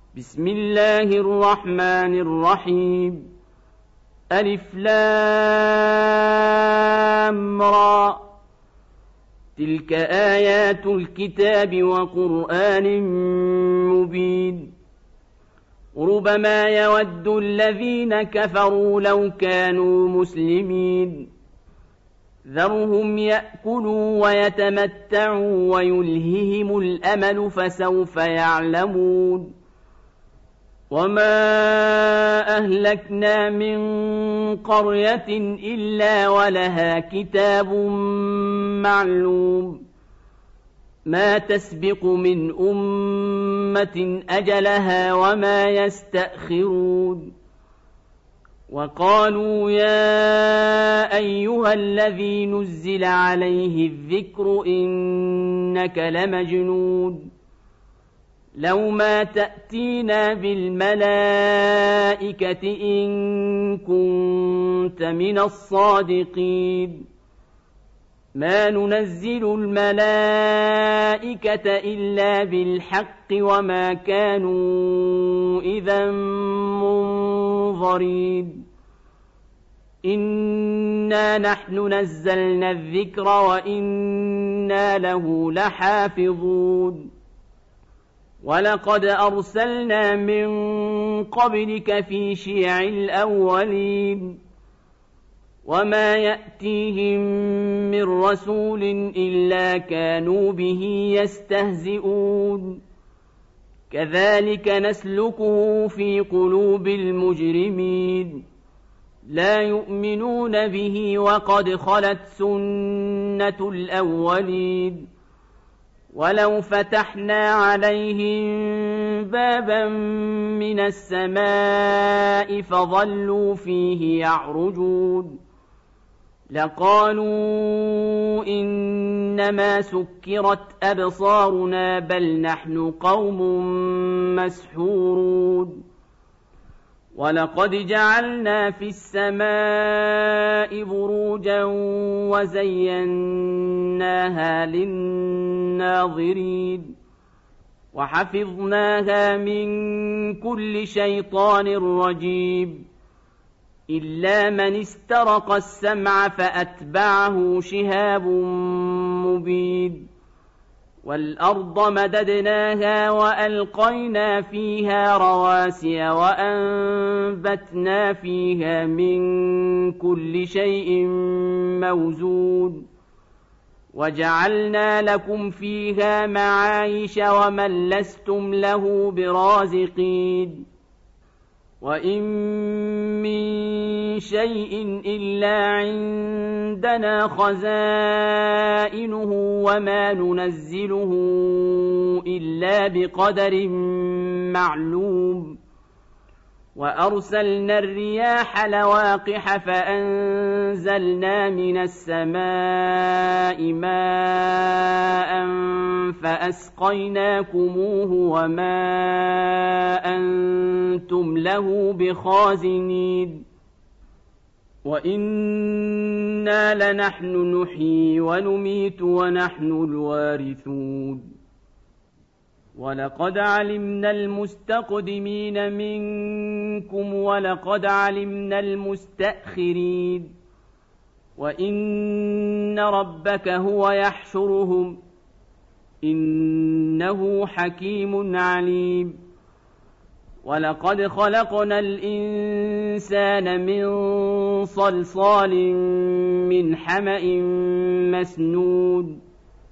بسم الله الرحمن الرحيم ألف لام را تلك آيات الكتاب وقرآن مبين ربما يود الذين كفروا لو كانوا مسلمين ذرهم يأكلوا ويتمتعوا ويلههم الأمل فسوف يعلمون وما أهلكنا من قرية إلا ولها كتاب معلوم ما تسبق من أمة أجلها وما يستأخرون وقالوا يا أيها الذي نزل عليه الذكر إنك لمجنون لو ما تأتينا بالملائكة إن كنت من الصادقين ما ننزل الملائكة إلا بالحق وما كانوا إذا منظرين إنا نحن نزلنا الذكر وإنا له لحافظون ولقد أرسلنا من قبلك في شيع الأولين وما يأتيهم من رسول إلا كانوا به يستهزئون كذلك نسلكه في قلوب المجرمين لا يؤمنون به وقد خلت سنة الأولين ولو فتحنا عليهم بابا من السماء فظلوا فيه يعرجون لقالوا إنما سكرت أبصارنا بل نحن قوم مسحورون ولقد جعلنا في السماء بروجا وزيناها للناظرين وحفظناها من كل شيطان رجيم إلا من استرق السمع فأتبعه شهاب مبين والأرض مددناها وألقينا فيها رواسي وأنبتنا فيها من كل شيء موزون وجعلنا لكم فيها معايش ومن لستم له برازقين وإن من شيء إلا عندنا خزائنه وما ننزله إلا بقدر معلوم وأرسلنا الرياح لواقح فأنزلنا من السماء ماء فأسقيناكموه وما أنتم له بخازنين وإنا لنحن نحيي ونميت ونحن الوارثون ولقد علمنا المستقدمين منكم ولقد علمنا المستأخرين وإن ربك هو يحشرهم إنه حكيم عليم ولقد خلقنا الإنسان من صلصال من حمأ مسنون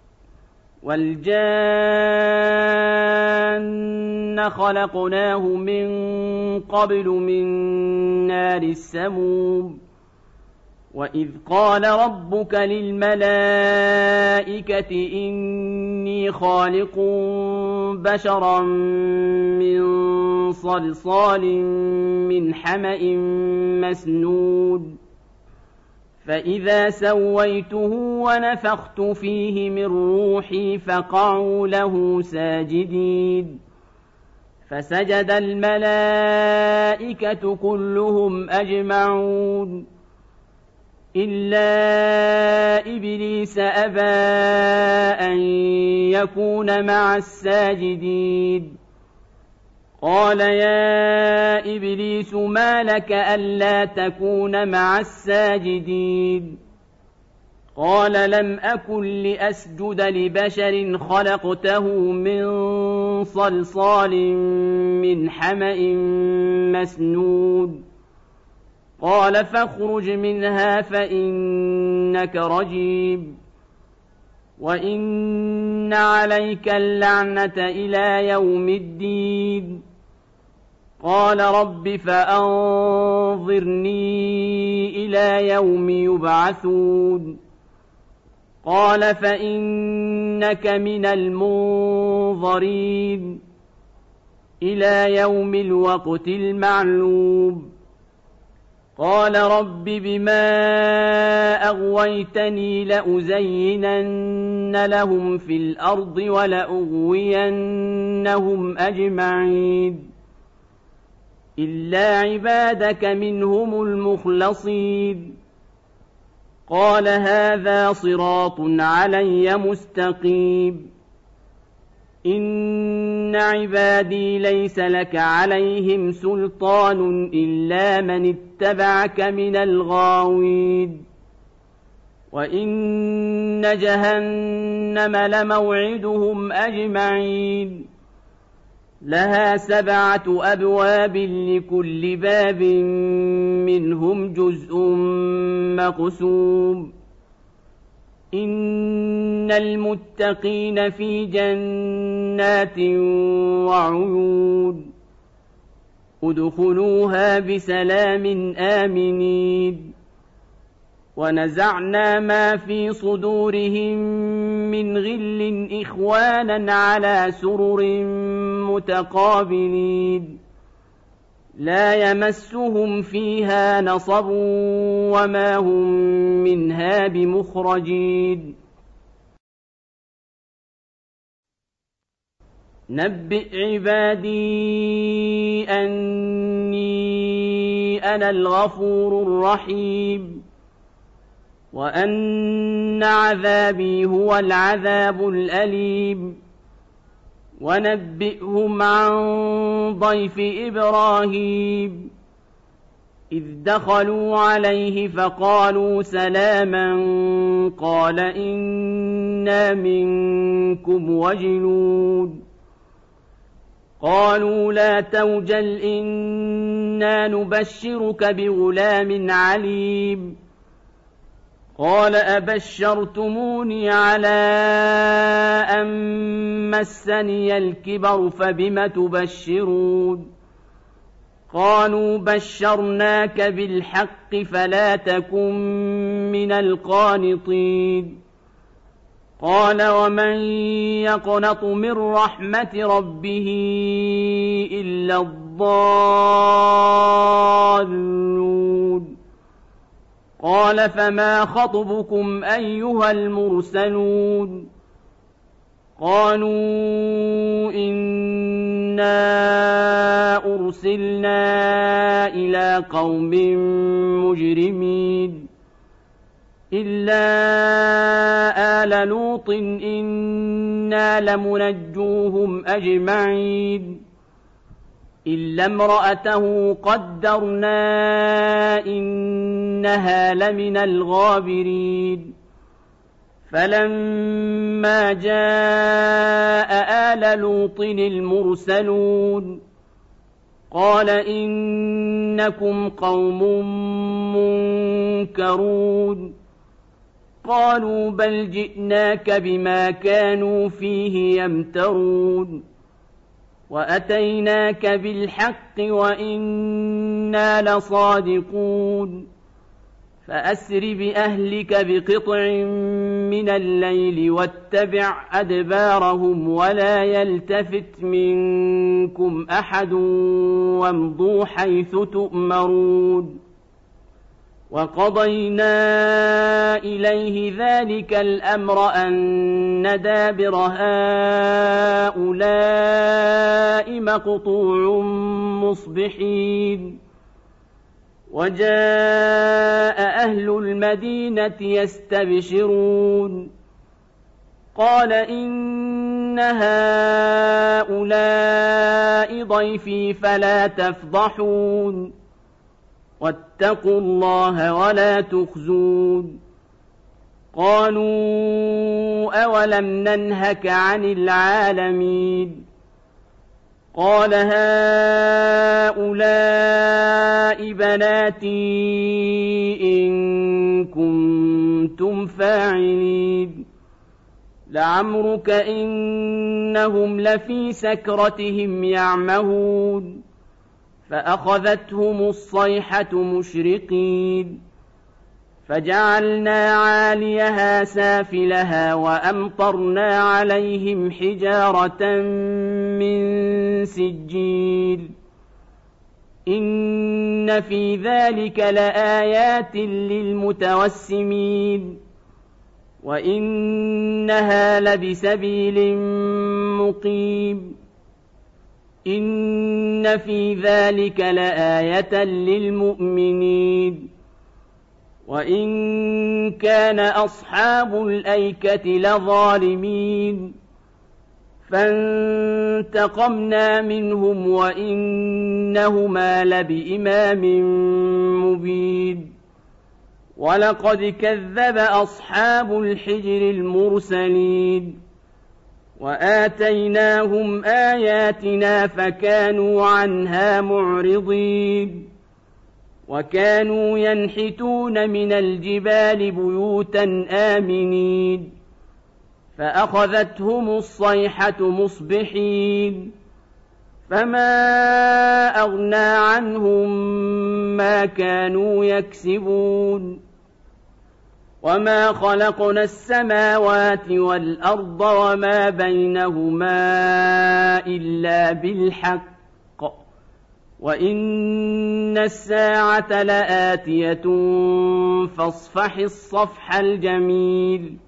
والجان خلقناه من قبل من نار السموم وإذ قال ربك للملائكة إني خالق بشرا من صلصال من حمأ مسنون فإذا سويته ونفخت فيه من روحي فقعوا له ساجدين فسجد الملائكة كلهم أجمعون إلا إبليس أبى أن يكون مع الساجدين قال يا إبليس ما لك ألا تكون مع الساجدين قال لم أكن لأسجد لبشر خلقته من صلصال من حمأ مسنود قال فاخرج منها فإنك رجيم وإن عليك اللعنة إلى يوم الدين قال رب فأنظرني إلى يوم يبعثون قال فإنك من المنظرين إلى يوم الوقت المعلوم قال رب بما أغويتني لأزينن لهم في الأرض ولأغوينهم أجمعين إلا عبادك منهم المخلصين قال هذا صراط علي مستقيم إن عبادي ليس لك عليهم سلطان إلا من اتبعك من الغاوين وإن جهنم لموعدهم أجمعين لها 7 أبواب لكل باب منهم جزء مقسوم إن المتقين في جنات وعيون ادخلوها بسلام آمنين ونزعنا ما في صدورهم من غل إخوانا على سرر متقابلين لا يمسهم فيها نصب وما هم منها بمخرجين نبئ عبادي أني أنا الغفور الرحيم وأن عذابي هو العذاب الأليم ونبئهم عن ضيف إبراهيم إذ دخلوا عليه فقالوا سلاما قال إنا منكم وجلون قالوا لا توجل إنا نبشرك بغلام عليم قال أبشرتموني على أن مسني الكبر فبم تبشرون قالوا بشرناك بالحق فلا تكن من القانطين قال ومن يقنط من رحمة ربه إلا الضالون قال فما خطبكم أيها المرسلون قالوا إنا أرسلنا إلى قوم مجرمين إلا آل لوط إنا لمنجوهم أجمعين إلا امرأته قدرنا إنها لمن الغابرين فلما جاء آل لوط المرسلون قال إنكم قوم منكرون قالوا بل جئناك بما كانوا فيه يمترون وأتيناك بالحق وإنا لصادقون فأسر بأهلك بقطع من الليل واتبع أدبارهم ولا يلتفت منكم أحد وامضوا حيث تؤمرون وقضينا إليه ذلك الأمر أن دابر هؤلاء مقطوع مصبحين وجاء أهل المدينة يستبشرون قال إن إن هؤلاء ضيفي فلا تفضحون واتقوا الله ولا تخزون قالوا أولم ننهك عن العالمين قال هؤلاء بناتي إن كنتم فاعلين لعمرك إنهم لفي سكرتهم يعمهون فأخذتهم الصيحة مشرقين فجعلنا عاليها سافلها وأمطرنا عليهم حجارة من سجيل إن في ذلك لآيات للمتوسمين وإنها لبسبيل مقيم إن في ذلك لآية للمؤمنين وإن كان أصحاب الأيكة لظالمين فانتقمنا منهم وإنهما لبإمام مبين ولقد كذب أصحاب الحجر المرسلين وآتيناهم آياتنا فكانوا عنها معرضين وكانوا ينحتون من الجبال بيوتا آمنين فأخذتهم الصيحة مصبحين فما أغنى عنهم ما كانوا يكسبون وما خلقنا السماوات والأرض وما بينهما إلا بالحق وإن الساعة لآتية فاصفح الصفح الجميل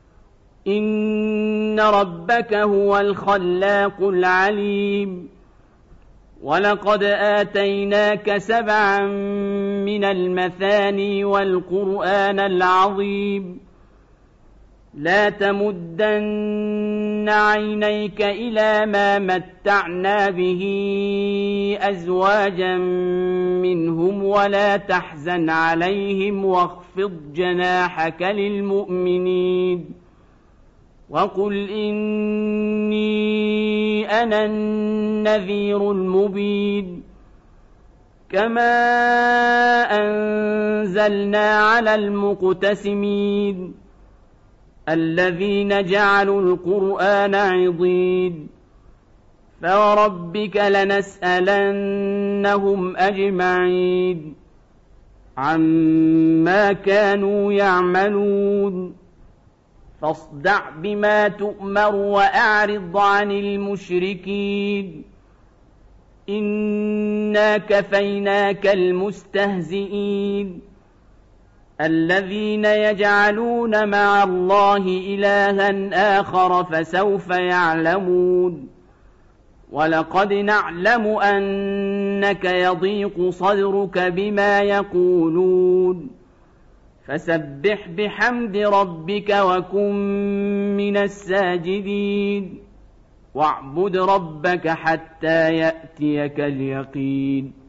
إن ربك هو الخلاق العليم ولقد آتيناك 7 من المثاني والقرآن العظيم لا تمدن عينيك إلى ما متعنا به أزواجا منهم ولا تحزن عليهم واخفض جناحك للمؤمنين وقل إني أنا النذير المبين كما أنزلنا على المقتسمين الذين جعلوا القرآن عضين فوربك لنسألنهم أجمعين عما كانوا يعملون فاصدع بما تؤمر وأعرض عن المشركين إنا كفيناك المستهزئين الذين يجعلون مع الله إلها آخر فسوف يعلمون ولقد نعلم أنك يضيق صدرك بما يقولون فسبح بحمد ربك وكن من الساجدين واعبد ربك حتى يأتيك اليقين